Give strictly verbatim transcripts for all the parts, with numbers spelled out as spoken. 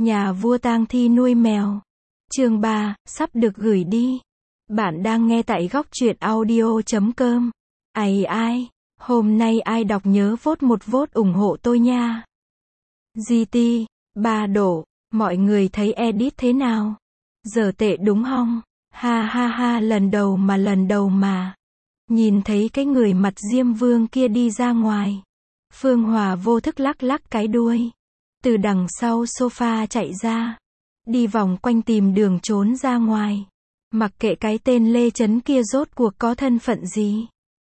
Nhà vua tang thi nuôi mèo. Chương ba, sắp được gửi đi. Bạn đang nghe tại góc truyện audio chấm com. Ai ai, hôm nay ai đọc nhớ vote một vote ủng hộ tôi nha. giê tê, ba độ, mọi người thấy edit thế nào? Giờ tệ đúng không? Ha ha ha, lần đầu mà lần đầu mà. Nhìn thấy cái người mặt Diêm Vương kia đi ra ngoài. Phương Hòa vô thức lắc lắc cái đuôi. Từ đằng sau sofa chạy ra. Đi vòng quanh tìm đường trốn ra ngoài. Mặc kệ cái tên Lê Chấn kia rốt cuộc có thân phận gì.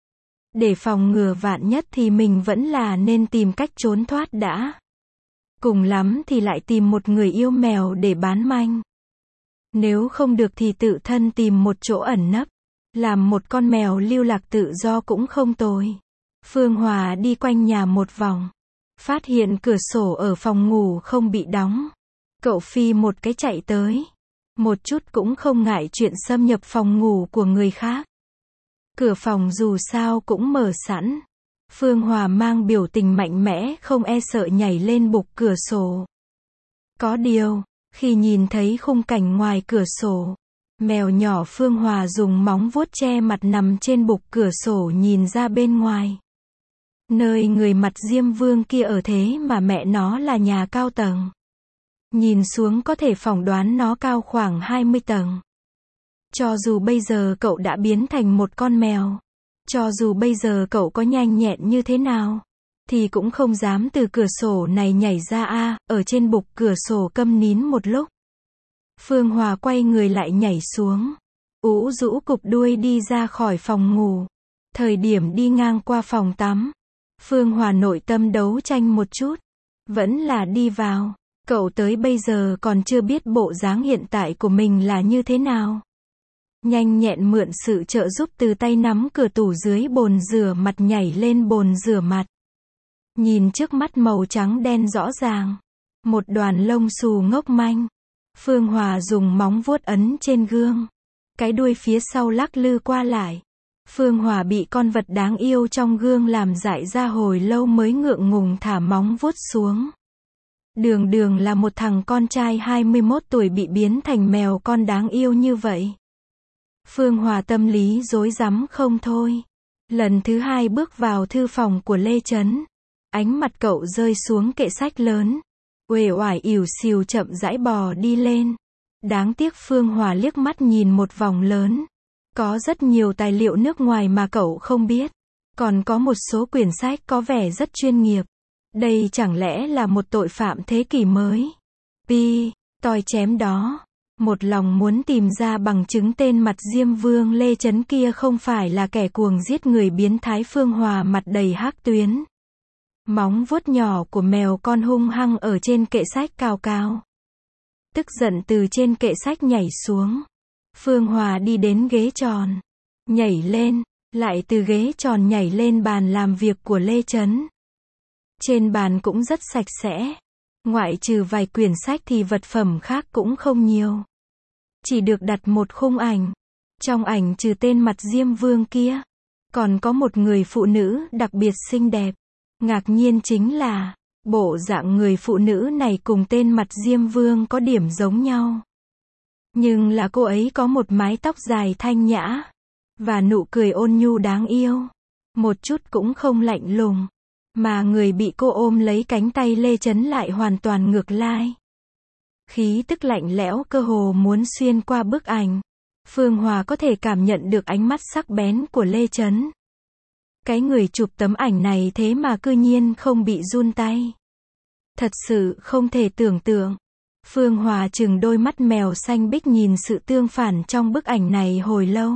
Để phòng ngừa vạn nhất thì mình vẫn là nên tìm cách trốn thoát đã. Cùng lắm thì lại tìm một người yêu mèo để bán manh. Nếu không được thì tự thân tìm một chỗ ẩn nấp. Làm một con mèo lưu lạc tự do cũng không tồi. Phương Hòa đi quanh nhà một vòng. Phát hiện cửa sổ ở phòng ngủ không bị đóng. Cậu phi một cái chạy tới. Một chút cũng không ngại chuyện xâm nhập phòng ngủ của người khác. Cửa phòng dù sao cũng mở sẵn. Phương Hòa mang biểu tình mạnh mẽ không e sợ nhảy lên bục cửa sổ. Có điều, khi nhìn thấy khung cảnh ngoài cửa sổ, mèo nhỏ Phương Hòa dùng móng vuốt che mặt nằm trên bục cửa sổ nhìn ra bên ngoài. Nơi người mặt Diêm Vương kia ở thế mà mẹ nó là nhà cao tầng. Nhìn xuống có thể phỏng đoán nó cao khoảng hai mươi tầng. Cho dù bây giờ cậu đã biến thành một con mèo, cho dù bây giờ cậu có nhanh nhẹn như thế nào, thì cũng không dám từ cửa sổ này nhảy ra a, ở trên bục cửa sổ câm nín một lúc. Phương Hòa quay người lại nhảy xuống, ú rũ cụp đuôi đi ra khỏi phòng ngủ. Thời điểm đi ngang qua phòng tắm, Phương Hòa nội tâm đấu tranh một chút, vẫn là đi vào. Cậu tới bây giờ còn chưa biết bộ dáng hiện tại của mình là như thế nào. Nhanh nhẹn mượn sự trợ giúp từ tay nắm cửa tủ dưới bồn rửa mặt nhảy lên bồn rửa mặt. Nhìn trước mắt màu trắng đen rõ ràng. Một đoàn lông xù ngốc manh. Phương Hòa dùng móng vuốt ấn trên gương. Cái đuôi phía sau lắc lư qua lại. Phương Hòa bị con vật đáng yêu trong gương làm dại ra hồi lâu mới ngượng ngùng thả móng vuốt xuống. Đường đường là một thằng con trai hai mươi mốt tuổi bị biến thành mèo con đáng yêu như vậy. Phương Hòa tâm lý rối rắm không thôi. Lần thứ hai bước vào thư phòng của Lê Chấn. Ánh mặt cậu rơi xuống kệ sách lớn. Uể oải ỉu xìu chậm rãi bò đi lên. Đáng tiếc Phương Hòa liếc mắt nhìn một vòng lớn. Có rất nhiều tài liệu nước ngoài mà cậu không biết. Còn có một số quyển sách có vẻ rất chuyên nghiệp. Đây chẳng lẽ là một tội phạm thế kỷ mới? Pi, toi chém đó. Một lòng muốn tìm ra bằng chứng tên mặt Diêm Vương Lê Chấn kia không phải là kẻ cuồng giết người biến thái. Phương Hòa mặt đầy hắc tuyến. Móng vuốt nhỏ của mèo con hung hăng ở trên kệ sách cào cào. Tức giận từ trên kệ sách nhảy xuống. Phương Hòa đi đến ghế tròn. Nhảy lên, lại từ ghế tròn nhảy lên bàn làm việc của Lê Chấn. Trên bàn cũng rất sạch sẽ. Ngoại trừ vài quyển sách thì vật phẩm khác cũng không nhiều. Chỉ được đặt một khung ảnh. Trong ảnh trừ tên mặt Diêm Vương kia, còn có một người phụ nữ đặc biệt xinh đẹp. Ngạc nhiên chính là, bộ dạng người phụ nữ này cùng tên mặt Diêm Vương có điểm giống nhau. Nhưng là cô ấy có một mái tóc dài thanh nhã, và nụ cười ôn nhu đáng yêu. Một chút cũng không lạnh lùng. Mà người bị cô ôm lấy cánh tay Lê Chấn lại hoàn toàn ngược lại. Khí tức lạnh lẽo cơ hồ muốn xuyên qua bức ảnh. Phương Hòa có thể cảm nhận được ánh mắt sắc bén của Lê Chấn. Cái người chụp tấm ảnh này thế mà cư nhiên không bị run tay. Thật sự không thể tưởng tượng. Phương Hòa trừng đôi mắt mèo xanh biếc nhìn sự tương phản trong bức ảnh này hồi lâu.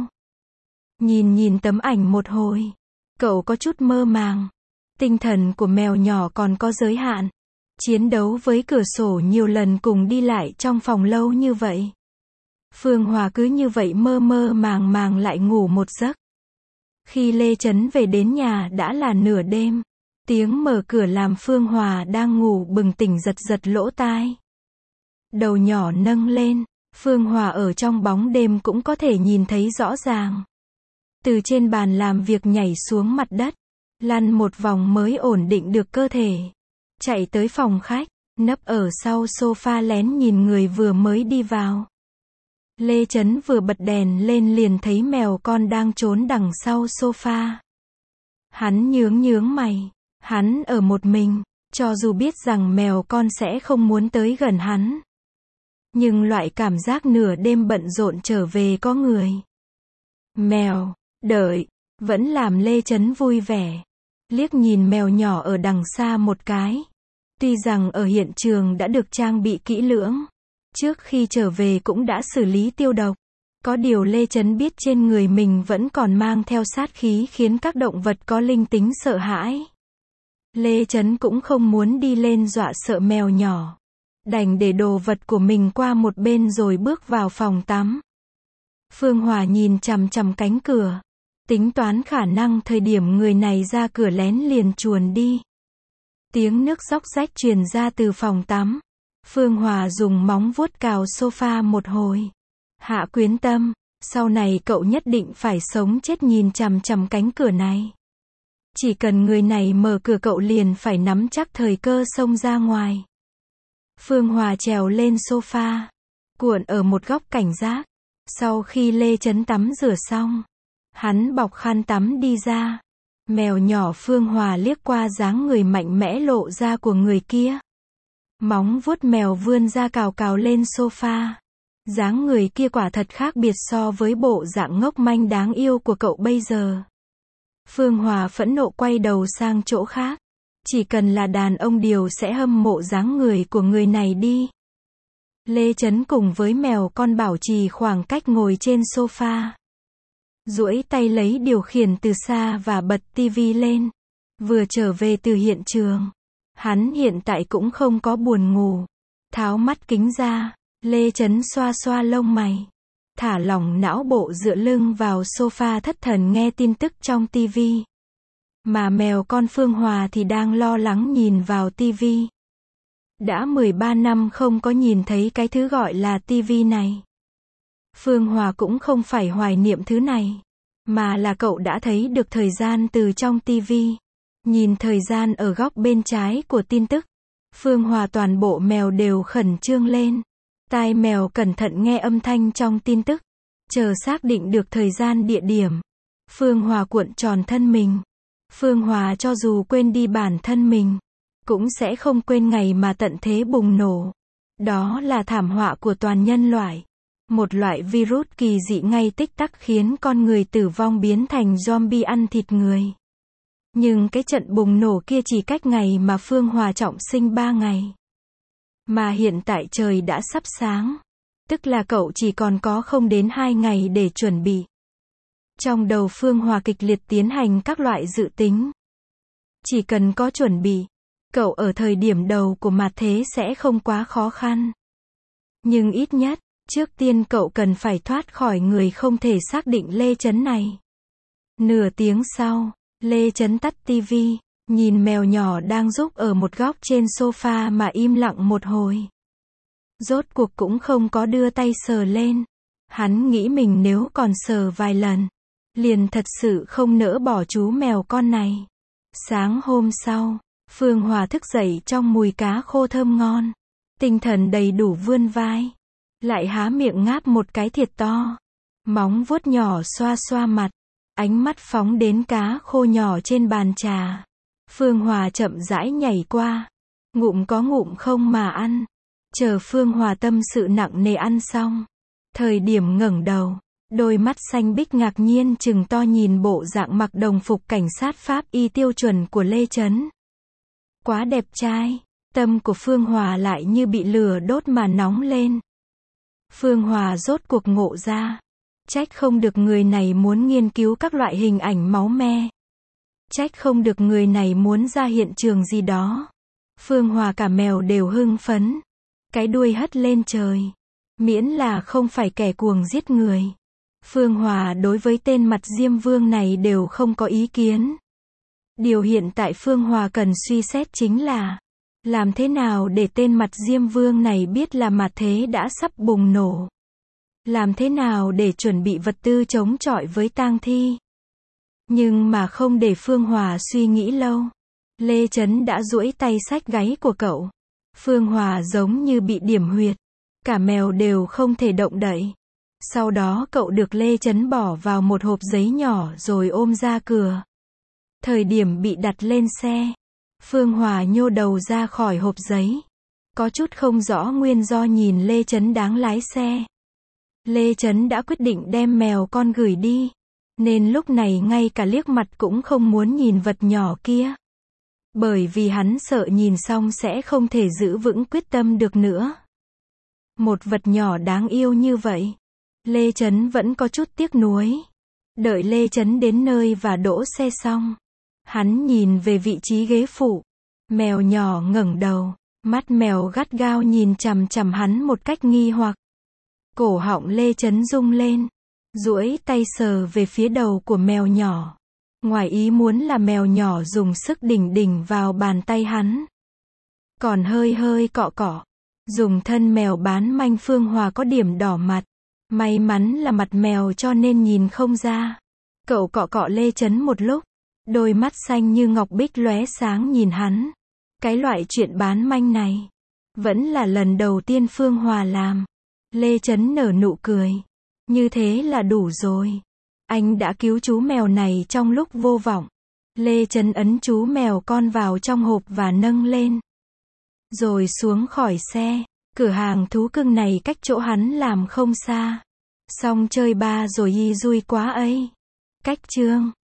Nhìn nhìn tấm ảnh một hồi, cậu có chút mơ màng. Tinh thần của mèo nhỏ còn có giới hạn. Chiến đấu với cửa sổ nhiều lần cùng đi lại trong phòng lâu như vậy. Phương Hòa cứ như vậy mơ mơ màng màng lại ngủ một giấc. Khi Lê Chấn về đến nhà đã là nửa đêm. Tiếng mở cửa làm Phương Hòa đang ngủ bừng tỉnh giật giật lỗ tai. Đầu nhỏ nâng lên, Phương Hòa ở trong bóng đêm cũng có thể nhìn thấy rõ ràng. Từ trên bàn làm việc nhảy xuống mặt đất. Lăn một vòng mới ổn định được cơ thể. Chạy tới phòng khách, nấp ở sau sofa lén nhìn người vừa mới đi vào. Lê Chấn vừa bật đèn lên liền thấy mèo con đang trốn đằng sau sofa. Hắn nhướng nhướng mày, hắn ở một mình, cho dù biết rằng mèo con sẽ không muốn tới gần hắn. Nhưng loại cảm giác nửa đêm bận rộn trở về có người. Mèo, đợi, vẫn làm Lê Chấn vui vẻ. Liếc nhìn mèo nhỏ ở đằng xa một cái. Tuy rằng ở hiện trường đã được trang bị kỹ lưỡng, trước khi trở về cũng đã xử lý tiêu độc. Có điều Lê Chấn biết trên người mình vẫn còn mang theo sát khí khiến các động vật có linh tính sợ hãi. Lê Chấn cũng không muốn đi lên dọa sợ mèo nhỏ. Đành để đồ vật của mình qua một bên rồi bước vào phòng tắm. Phương Hòa nhìn chằm chằm cánh cửa. Tính toán khả năng thời điểm người này ra cửa lén liền chuồn đi. Tiếng nước róc rách truyền ra từ phòng tắm. Phương Hòa dùng móng vuốt cào sofa một hồi. Hạ Quyến Tâm, sau này cậu nhất định phải sống chết nhìn chằm chằm cánh cửa này. Chỉ cần người này mở cửa cậu liền phải nắm chắc thời cơ xông ra ngoài. Phương Hòa trèo lên sofa, cuộn ở một góc cảnh giác. Sau khi Lê Chấn tắm rửa xong, hắn bọc khăn tắm đi ra. Mèo nhỏ Phương Hòa liếc qua dáng người mạnh mẽ lộ ra của người kia. Móng vuốt mèo vươn ra cào cào lên sofa. Dáng người kia quả thật khác biệt so với bộ dạng ngốc manh đáng yêu của cậu bây giờ. Phương Hòa phẫn nộ quay đầu sang chỗ khác. Chỉ cần là đàn ông đều sẽ hâm mộ dáng người của người này đi. Lê Chấn cùng với mèo con bảo trì khoảng cách ngồi trên sofa. Duỗi tay lấy điều khiển từ xa và bật tivi lên. Vừa trở về từ hiện trường. Hắn hiện tại cũng không có buồn ngủ. Tháo mắt kính ra, Lê Chấn xoa xoa lông mày. Thả lỏng não bộ dựa lưng vào sofa thất thần nghe tin tức trong tivi. Mà mèo con Phương Hòa thì đang lo lắng nhìn vào tivi. Đã mười ba năm không có nhìn thấy cái thứ gọi là tivi này. Phương Hòa cũng không phải hoài niệm thứ này, mà là cậu đã thấy được thời gian từ trong tivi. Nhìn thời gian ở góc bên trái của tin tức. Phương Hòa toàn bộ mèo đều khẩn trương lên. Tai mèo cẩn thận nghe âm thanh trong tin tức. Chờ xác định được thời gian địa điểm. Phương Hòa cuộn tròn thân mình. Phương Hòa cho dù quên đi bản thân mình, cũng sẽ không quên ngày mà tận thế bùng nổ. Đó là thảm họa của toàn nhân loại. Một loại virus kỳ dị ngay tích tắc khiến con người tử vong biến thành zombie ăn thịt người. Nhưng cái trận bùng nổ kia chỉ cách ngày mà Phương Hòa trọng sinh ba ngày. Mà hiện tại trời đã sắp sáng. Tức là cậu chỉ còn có không đến hai ngày để chuẩn bị. Trong đầu Phương Hòa kịch liệt tiến hành các loại dự tính. Chỉ cần có chuẩn bị, cậu ở thời điểm đầu của mặt thế sẽ không quá khó khăn. Nhưng ít nhất, trước tiên cậu cần phải thoát khỏi người không thể xác định Lê Chấn này. Nửa tiếng sau, Lê Chấn tắt tivi, nhìn mèo nhỏ đang rúc ở một góc trên sofa mà im lặng một hồi. Rốt cuộc cũng không có đưa tay sờ lên. Hắn nghĩ mình nếu còn sờ vài lần, liền thật sự không nỡ bỏ chú mèo con này. Sáng hôm sau, Phương Hòa thức dậy trong mùi cá khô thơm ngon. Tinh thần đầy đủ vươn vai. Lại há miệng ngáp một cái thiệt to. Móng vuốt nhỏ xoa xoa mặt. Ánh mắt phóng đến cá khô nhỏ trên bàn trà. Phương Hòa chậm rãi nhảy qua. Ngụm có ngụm không mà ăn. Chờ Phương Hòa tâm sự nặng nề ăn xong. Thời điểm ngẩng đầu, đôi mắt xanh bích ngạc nhiên trừng to nhìn bộ dạng mặc đồng phục cảnh sát Pháp y tiêu chuẩn của Lê Chấn. Quá đẹp trai, tâm của Phương Hòa lại như bị lửa đốt mà nóng lên. Phương Hòa rốt cuộc ngộ ra. Trách không được người này muốn nghiên cứu các loại hình ảnh máu me. Trách không được người này muốn ra hiện trường gì đó. Phương Hòa cả mèo đều hưng phấn. Cái đuôi hất lên trời. Miễn là không phải kẻ cuồng giết người. Phương Hòa đối với tên mặt Diêm Vương này đều không có ý kiến. Điều hiện tại Phương Hòa cần suy xét chính là làm thế nào để tên mặt Diêm Vương này biết là mặt thế đã sắp bùng nổ. Làm thế nào để chuẩn bị vật tư chống chọi với tang thi. Nhưng mà không để Phương Hòa suy nghĩ lâu. Lê Chấn đã duỗi tay xách gáy của cậu. Phương Hòa giống như bị điểm huyệt. Cả mèo đều không thể động đậy. Sau đó cậu được Lê Chấn bỏ vào một hộp giấy nhỏ rồi ôm ra cửa. Thời điểm bị đặt lên xe, Phương Hòa nhô đầu ra khỏi hộp giấy. Có chút không rõ nguyên do nhìn Lê Chấn đáng lái xe. Lê Chấn đã quyết định đem mèo con gửi đi. Nên lúc này ngay cả liếc mặt cũng không muốn nhìn vật nhỏ kia. Bởi vì hắn sợ nhìn xong sẽ không thể giữ vững quyết tâm được nữa. Một vật nhỏ đáng yêu như vậy. Lê Chấn vẫn có chút tiếc nuối. Đợi Lê Chấn đến nơi và đỗ xe xong. Hắn nhìn về vị trí ghế phụ. Mèo nhỏ ngẩng đầu. Mắt mèo gắt gao nhìn chằm chằm hắn một cách nghi hoặc. Cổ họng Lê Chấn rung lên. Duỗi tay sờ về phía đầu của mèo nhỏ. Ngoài ý muốn là mèo nhỏ dùng sức đỉnh đỉnh vào bàn tay hắn. Còn hơi hơi cọ cọ. Dùng thân mèo bán manh. Phương Hòa có điểm đỏ mặt. May mắn là mặt mèo cho nên nhìn không ra. Cậu cọ cọ Lê Chấn một lúc. Đôi mắt xanh như ngọc bích lóe sáng nhìn hắn. Cái loại chuyện bán manh này. Vẫn là lần đầu tiên Phương Hòa làm. Lê Chấn nở nụ cười. Như thế là đủ rồi. Anh đã cứu chú mèo này trong lúc vô vọng. Lê Chấn ấn chú mèo con vào trong hộp và nâng lên. Rồi xuống khỏi xe. Cửa hàng thú cưng này cách chỗ hắn làm không xa. Xong chơi ba rồi y dui quá ấy. Cách chương